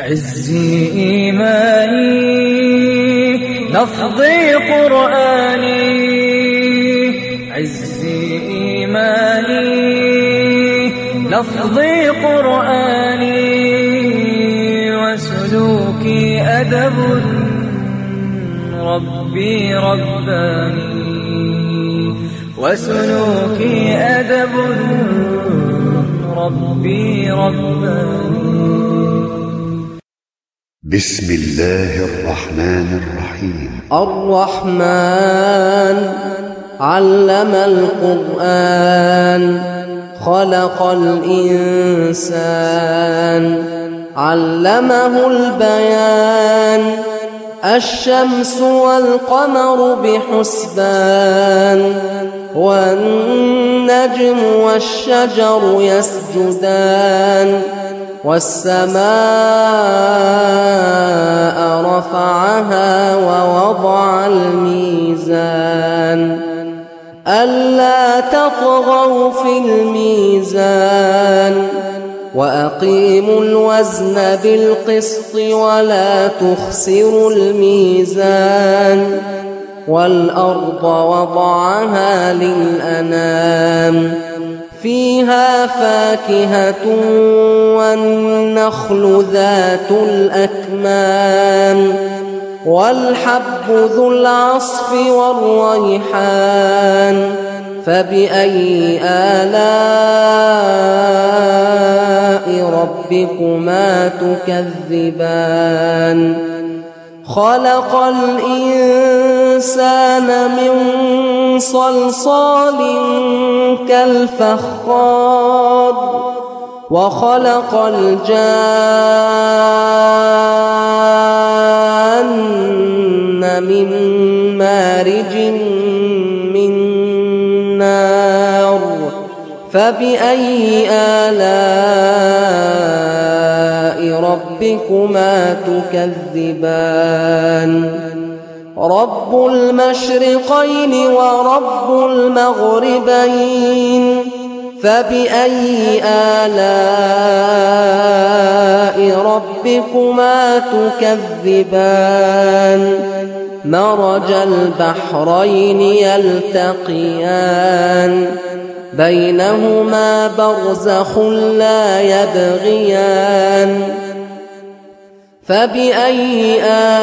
عزي إيماني لفظي قرآني، عزي إيماني لفظي قرآني، وسلوكي أدب ربي رباني، وسلوكي أدب ربي رباني. بسم الله الرحمن الرحيم. الرحمن علم القرآن، خلق الإنسان، علمه البيان، الشمس والقمر بحسبان، والنجم والشجر يسجدان، والسماء رفعها ووضع الميزان، ألا تطغوا في الميزان، وأقيموا الوزن بالقسط ولا تخسروا الميزان، والأرض وضعها للأنام، فيها فاكهة والنخل ذات الأكمام، والحب ذو العصف والريحان، فبأي آلاء ربكما تكذبان؟ خلق الإنسان من صلصال كالفخار، وخلق الجان من مارج من نار، فبأي آلاء ربكما تكذبان؟ رب المشرقين ورب المغربين، فبأي آلاء ربكما تكذبان؟ مرج البحرين يلتقيان، بينهما برزخ لا يبغيان، فبأي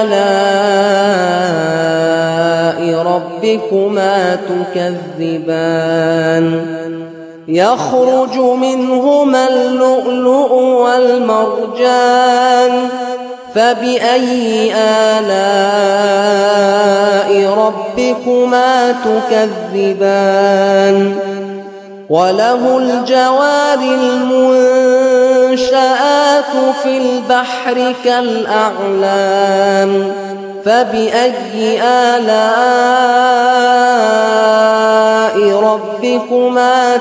آلاء ربكما تكذبان؟ يخرج منهما اللؤلؤ والمرجان، فبأي آلاء ربكما تكذبان؟ وله الجوار المنشآت في البحر كالأعلام، فبأي آلاء ربكما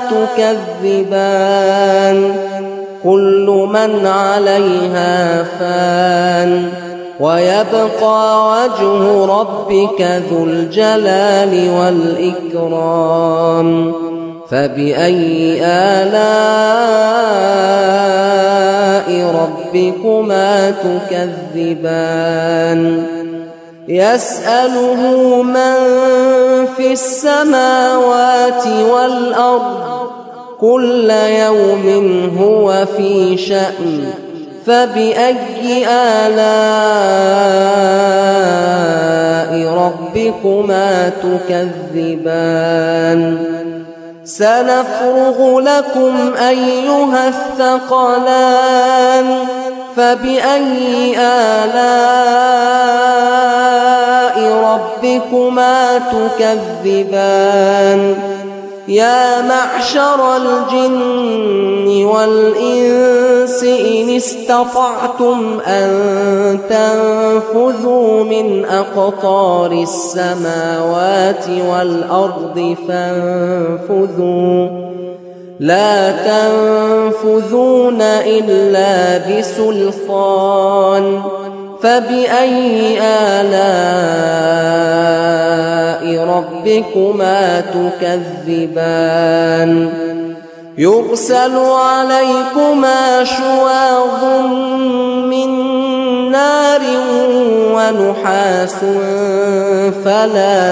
تكذبان؟ كل من عليها فان، ويبقى وجه ربك ذو الجلال والإكرام، فبأي آلاء ربكما تكذبان؟ يسأله من في السماوات والأرض، كل يوم هو في شأن، فبأي آلاء ربكما تكذبان؟ سنفرغ لكم أيها الثقلان، فبأي آلاء ربكما تكذبان؟ يا معشر الجن والإنس إن استطعتم أن تنفذوا من أقطار السماوات والأرض فانفذوا، لا تنفذون إلا بسلطان، فبأي آلاء ربكما تكذبان؟ يرسل عليكما شواظ من ونحاس فلا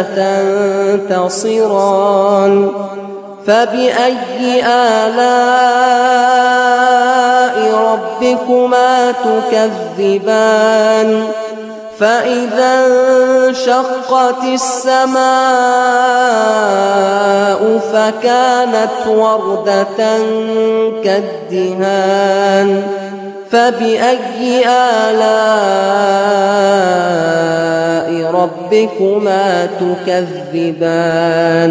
تنتصران فبأي آلاء ربكما تكذبان فإذا انشقت السماء فكانت وردة كالدهان فبأي آلاء ربكما تكذبان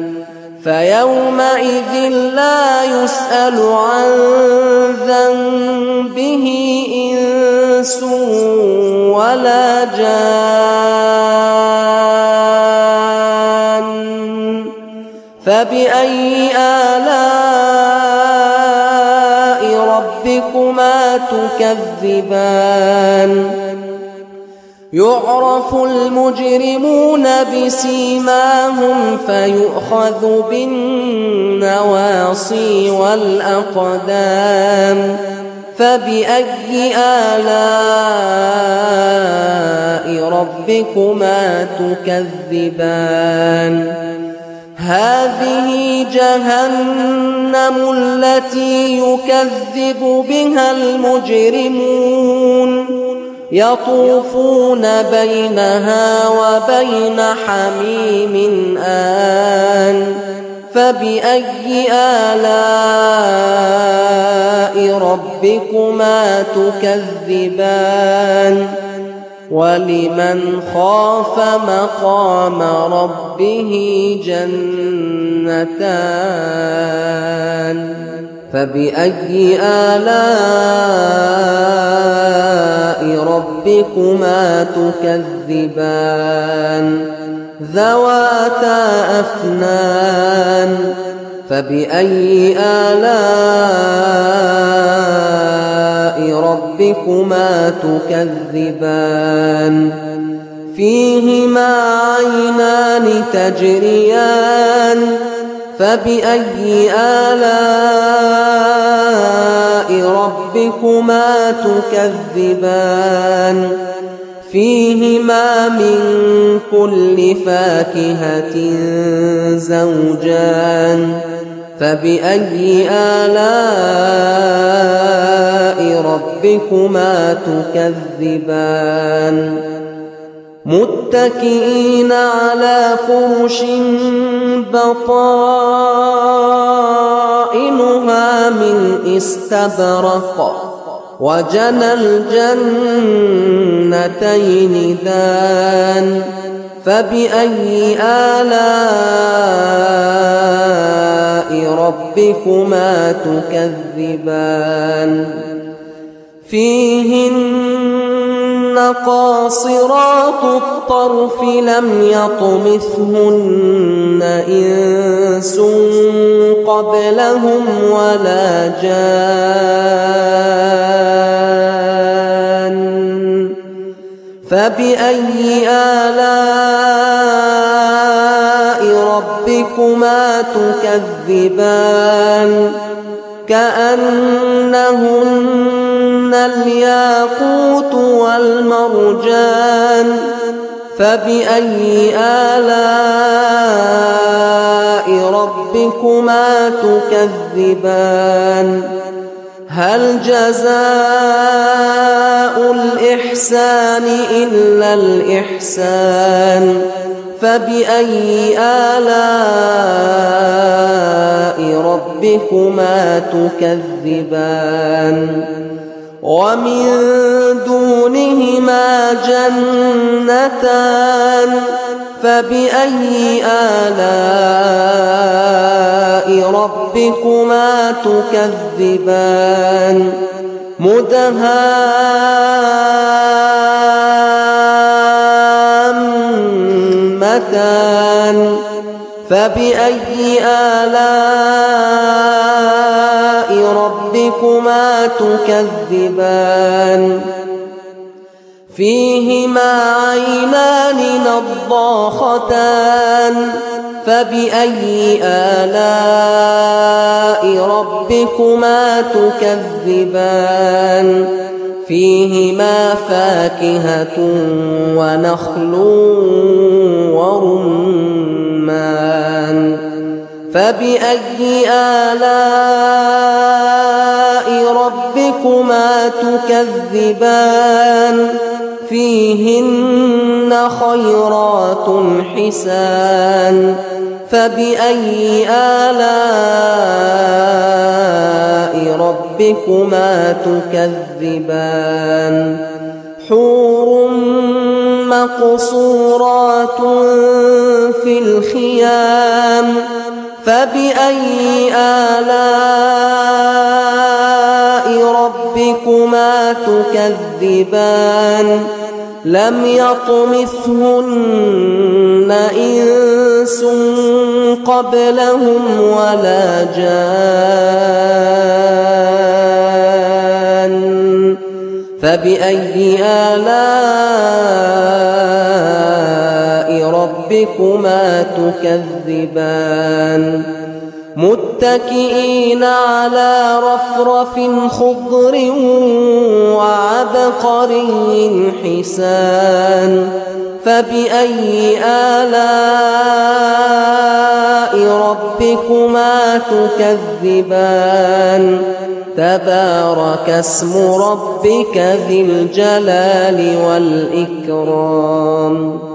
فيومئذ لا يسأل عن ذنبه إنس ولا جان فبأي آلاء ربكما تكذبان يعرف المجرمون بسيماهم فيؤخذ بالنواصي والأقدام فبأي آلاء ربكما تكذبان هذه جهنم التي يكذب بها المجرمون يطوفون بينها وبين حميم آن فبأي آلاء ربكما تكذبان ولمن خاف مقام ربه جنتان فبأي آلاء ربكما تكذبان ذواتا أفنان فبأي آلاء ربكما تكذبان فيهما عينان تجريان فبأي آلاء ربكما تكذبان فيهما من كل فاكهة زوجان فبأي آلاء ربكما تكذبان متكئين على فرش بطائنها من استبرق وجنى الجنتين دان فبأي آلاء ربكما تكذبان فيهن قاصرات الطرف لم يطمثهن إنس قبلهم ولا جان فبأي آلاء ربكما تكذبان كأنهن الياقوت والمرجان فبأي آلاء ربكما تكذبان هل جزاء الإحسان إلا الإحسان فبأي آلاء ربكما تكذبان ومن دونهما جنتان فبأي آلاء ربكما تكذبان مدهامتان فبأي آلاء ربكما تكذبان فيهما عينان نضاختان فبأي آلاء ربكما تكذبان فيهما فاكهة ونخل ورمان فبأي آلاء ربكما تكذبان فيهن خيرات حسان فبأي آلاء ربكما تكذبان حور مقصورات في الخيام فبأي آلاء ربكما تكذبان لم يطمثهن إنس قبلهم ولا جان فبأي آلاء ربكما تكذبان متكئين على رفرف خضر وعبقري حسان فبأي آلاء ربكما تكذبان تبارك اسم ربك ذي الجلال والإكرام